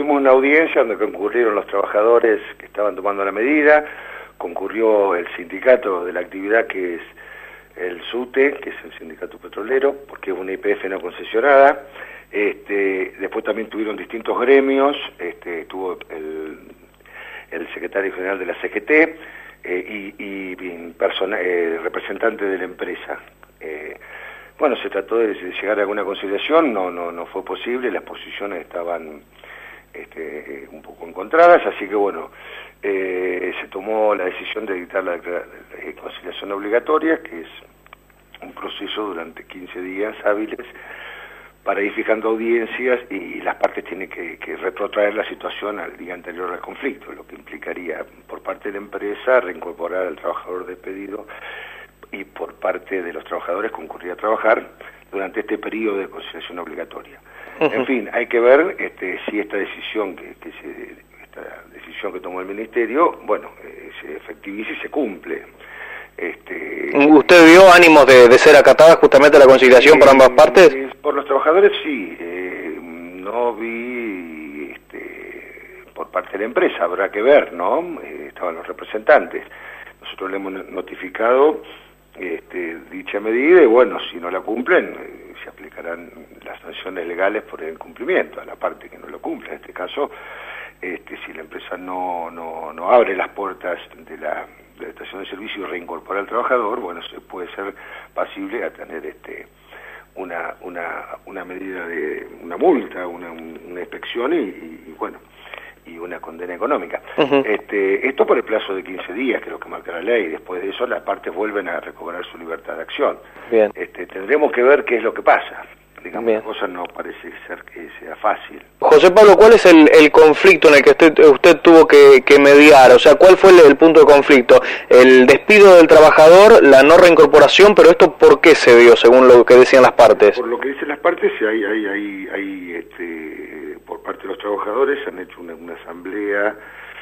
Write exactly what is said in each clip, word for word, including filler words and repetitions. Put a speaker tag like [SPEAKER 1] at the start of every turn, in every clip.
[SPEAKER 1] tuvimos una audiencia donde concurrieron los trabajadores que estaban tomando la medida, concurrió el sindicato de la actividad que es el SUTE, que es el sindicato petrolero, porque es una I P F no concesionada. Este, después también tuvieron distintos gremios, este, tuvo el, el secretario general de la C G T eh, y, y, y persona, eh, representante de la empresa. Eh, bueno, se trató de, de llegar a alguna conciliación, no, no, no fue posible, las posiciones estaban este, un poco encontradas, así que bueno, eh, se tomó la decisión de dictar la, la, la conciliación obligatoria, que es un proceso durante quince días hábiles para ir fijando audiencias, y las partes tienen que, que retrotraer la situación al día anterior al conflicto, lo que implicaría por parte de la empresa reincorporar al trabajador despedido y por parte de los trabajadores concurrir a trabajar durante este periodo de conciliación obligatoria. Uh-huh. En fin, hay que ver este, si esta decisión que, que se, esta decisión que tomó el Ministerio, bueno, eh, se efectiviza y se cumple. Este,
[SPEAKER 2] ¿Usted vio ánimos de, de ser acatada justamente la conciliación eh, por ambas partes?
[SPEAKER 1] Eh, por los trabajadores sí, eh, no vi este, por parte de la empresa, habrá que ver, ¿no? Eh, estaban los representantes. Nosotros le hemos notificado este, dicha medida y bueno, si no la cumplen, eh, se aplicarán las sanciones legales por el incumplimiento a la parte que no lo cumple. En este caso, este, si la empresa no, no, no abre las puertas de la de la estación de servicio y reincorpora al trabajador, bueno, se puede ser pasible a tener este una una una medida de una multa, una, una inspección y, y, y bueno, y una condena económica. Uh-huh. Este, esto por el plazo de quince días, que es lo que marca la ley. Después de eso las partes vuelven a recobrar su libertad de acción.
[SPEAKER 2] Bien.
[SPEAKER 1] Este, tendremos que ver qué es lo que pasa. Digamos, Bien. La cosa no parece ser que sea fácil.
[SPEAKER 2] José Pablo, ¿cuál es el, el conflicto en el que usted, usted tuvo que, que mediar? O sea, ¿cuál fue el, el punto de conflicto? El despido del trabajador, la no reincorporación, pero ¿esto por qué se dio, según lo que decían las partes?
[SPEAKER 1] Por lo que dicen las partes, hay, hay, hay, hay este, por parte de los trabajadores han hecho una, una asamblea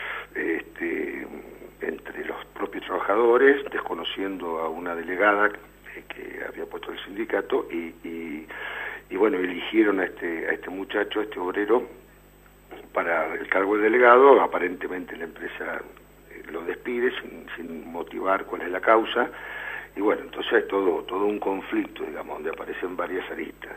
[SPEAKER 1] este, entre los propios trabajadores, desconociendo a una delegada que, que había puesto el sindicato y, y y bueno, eligieron a este a este muchacho, a este obrero, para el cargo de delegado. Aparentemente la empresa lo despide sin, sin motivar cuál es la causa, y bueno, entonces hay todo todo un conflicto, digamos, donde aparecen varias aristas.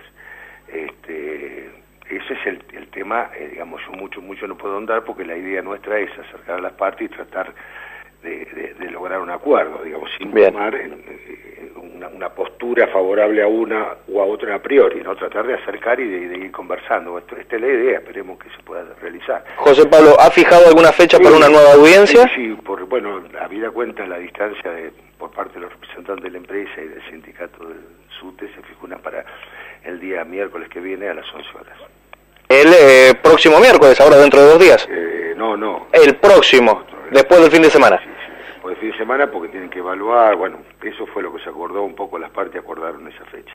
[SPEAKER 1] Este, ese es el, el tema, eh, digamos, yo mucho, mucho no puedo andar, porque la idea nuestra es acercar a las partes y tratar de, de, de lograr un acuerdo, digamos, sin tomar en, en una, una postura favorable a una o a otra a priori, ¿no? Tratar de acercar y de, de ir conversando. Esto, esta es la idea, esperemos que se pueda realizar.
[SPEAKER 2] José Pablo, ¿ha fijado alguna fecha sí, para una nueva audiencia?
[SPEAKER 1] Sí, sí, por, bueno, habida cuenta la distancia de, por parte de los representantes de la empresa y del sindicato del SUTE, se fijó una para el día miércoles que viene a las once horas.
[SPEAKER 2] El eh, próximo miércoles, ahora dentro de dos días.
[SPEAKER 1] Eh, no, no.
[SPEAKER 2] El próximo, después del fin de semana.
[SPEAKER 1] Sí, sí, después del fin de semana, porque tienen que evaluar, bueno, eso fue lo que se acordó, un poco las partes acordaron esa fecha.